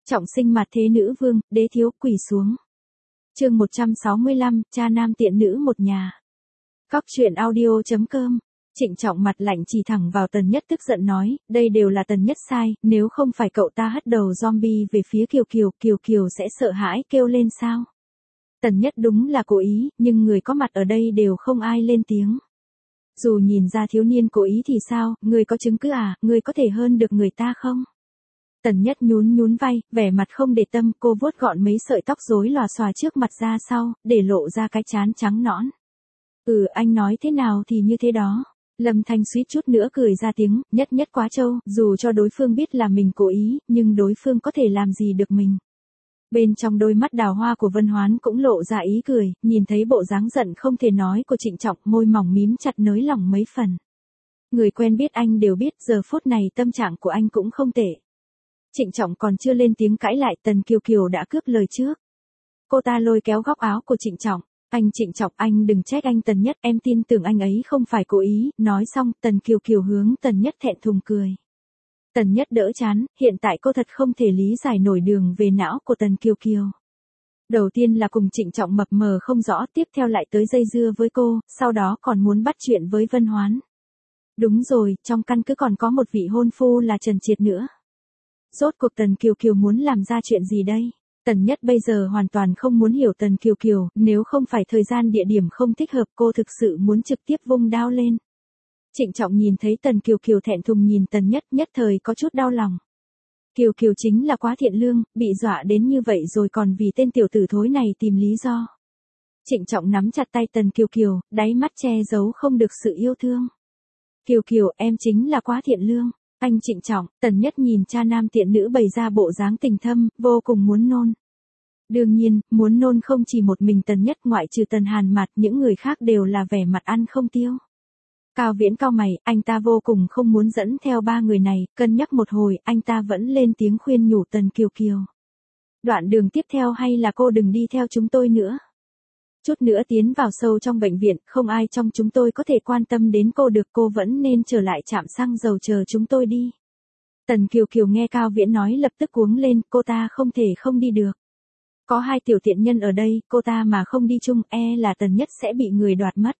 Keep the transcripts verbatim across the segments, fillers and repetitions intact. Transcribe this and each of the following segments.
Trọng sinh mặt thế nữ vương, đế thiếu quỳ xuống. Chương một trăm sáu mươi lăm, cha nam tiện nữ một nhà. Cóc truyện audio chấm com. Trịnh Trọng mặt lạnh chỉ thẳng vào Tần Nhất, tức giận nói, đây đều là Tần Nhất sai, nếu không phải cậu ta hất đầu zombie về phía Kiều Kiều, Kiều Kiều sẽ sợ hãi kêu lên sao? Tần Nhất đúng là cố ý, nhưng người có mặt ở đây đều không ai lên tiếng. Dù nhìn ra thiếu niên cố ý thì sao, người có chứng cứ à, người có thể hơn được người ta không? Tần Nhất nhún nhún vai, vẻ mặt không để tâm, cô vuốt gọn mấy sợi tóc rối lòa xòa trước mặt ra sau, để lộ ra cái trán trắng nõn. Ừ, anh nói thế nào thì như thế đó. Lâm Thanh suýt chút nữa cười ra tiếng, Nhất Nhất quá trâu, dù cho đối phương biết là mình cố ý, nhưng đối phương có thể làm gì được mình. Bên trong đôi mắt đào hoa của Vân Hoán cũng lộ ra ý cười, nhìn thấy bộ dáng giận không thể nói của Trịnh Trọng, môi mỏng mím chặt nới lỏng mấy phần. Người quen biết anh đều biết giờ phút này tâm trạng của anh cũng không tệ. Trịnh Trọng còn chưa lên tiếng cãi lại, Tần Kiều Kiều đã cướp lời trước. Cô ta lôi kéo góc áo của Trịnh Trọng, anh Trịnh Trọng, anh đừng trách anh Tần Nhất, em tin tưởng anh ấy không phải cố ý, nói xong Tần Kiều Kiều hướng Tần Nhất thẹn thùng cười. Tần Nhất đỡ chán, hiện tại cô thật không thể lý giải nổi đường về não của Tần Kiều Kiều. Đầu tiên là cùng Trịnh Trọng mập mờ không rõ, tiếp theo lại tới dây dưa với cô, sau đó còn muốn bắt chuyện với Vân Hoán. Đúng rồi, trong căn cứ còn có một vị hôn phu là Trần Triệt nữa. Rốt cuộc Tần Kiều Kiều muốn làm ra chuyện gì đây? Tần Nhất bây giờ hoàn toàn không muốn hiểu Tần Kiều Kiều, nếu không phải thời gian địa điểm không thích hợp cô thực sự muốn trực tiếp vung đao lên. Trịnh Trọng nhìn thấy Tần Kiều Kiều thẹn thùng nhìn Tần Nhất, nhất thời có chút đau lòng. Kiều Kiều chính là quá thiện lương, bị dọa đến như vậy rồi còn vì tên tiểu tử thối này tìm lý do. Trịnh Trọng nắm chặt tay Tần Kiều Kiều, đáy mắt che giấu không được sự yêu thương. Kiều Kiều, em chính là quá thiện lương. Anh Trịnh Trọng, Tần Nhất nhìn cha nam tiện nữ bày ra bộ dáng tình thâm, vô cùng muốn nôn. Đương nhiên, muốn nôn không chỉ một mình Tần Nhất, ngoại trừ Tần Hàn Mạt, những người khác đều là vẻ mặt ăn không tiêu. Cao Viễn cau mày, anh ta vô cùng không muốn dẫn theo ba người này, cân nhắc một hồi, anh ta vẫn lên tiếng khuyên nhủ Tần Kiều Kiều. Đoạn đường tiếp theo hay là cô đừng đi theo chúng tôi nữa. Chút nữa tiến vào sâu trong bệnh viện, không ai trong chúng tôi có thể quan tâm đến cô được, cô vẫn nên trở lại trạm xăng dầu chờ chúng tôi đi. Tần Kiều Kiều nghe Cao Viễn nói lập tức cuống lên, cô ta không thể không đi được. Có hai tiểu tiện nhân ở đây, cô ta mà không đi chung e là Tần Nhất sẽ bị người đoạt mất.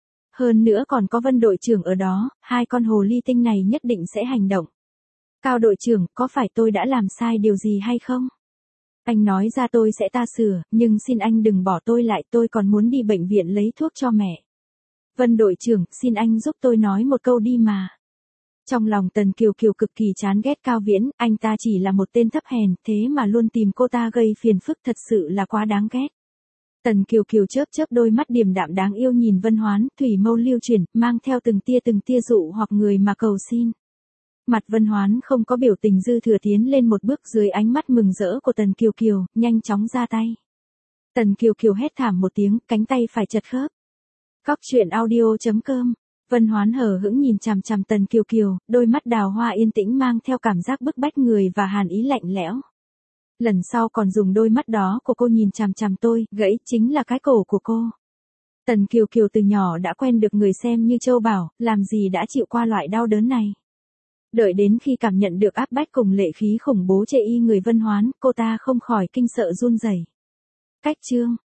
Hơn nữa còn có Vân đội trưởng ở đó, hai con hồ ly tinh này nhất định sẽ hành động. Cao đội trưởng, có phải tôi đã làm sai điều gì hay không? Anh nói ra tôi sẽ ta sửa, nhưng xin anh đừng bỏ tôi lại, tôi còn muốn đi bệnh viện lấy thuốc cho mẹ. Vân đội trưởng, xin anh giúp tôi nói một câu đi mà. Trong lòng Tần Kiều Kiều cực kỳ chán ghét Cao Viễn, anh ta chỉ là một tên thấp hèn, thế mà luôn tìm cô ta gây phiền phức, thật sự là quá đáng ghét. Tần Kiều Kiều chớp chớp đôi mắt điềm đạm đáng yêu nhìn Vân Hoán, thủy mâu lưu chuyển, mang theo từng tia từng tia dụ hoặc người mà cầu xin. Mặt Vân Hoán không có biểu tình, dư thừa tiến lên một bước dưới ánh mắt mừng rỡ của Tần Kiều Kiều, nhanh chóng ra tay. Tần Kiều Kiều hét thảm một tiếng, cánh tay phải chật khớp. Cóc truyện audio chấm com. Vân Hoán hờ hững nhìn chằm chằm Tần Kiều Kiều, đôi mắt đào hoa yên tĩnh mang theo cảm giác bức bách người và hàn ý lạnh lẽo. Lần sau còn dùng đôi mắt đó của cô nhìn chằm chằm tôi, gãy chính là cái cổ của cô. Tần Kiều Kiều từ nhỏ đã quen được người xem như châu bảo, làm gì đã chịu qua loại đau đớn này. Đợi đến khi cảm nhận được áp bách cùng lệ khí khủng bố chê y người Vân Hoán, cô ta không khỏi kinh sợ run rẩy. Cách chương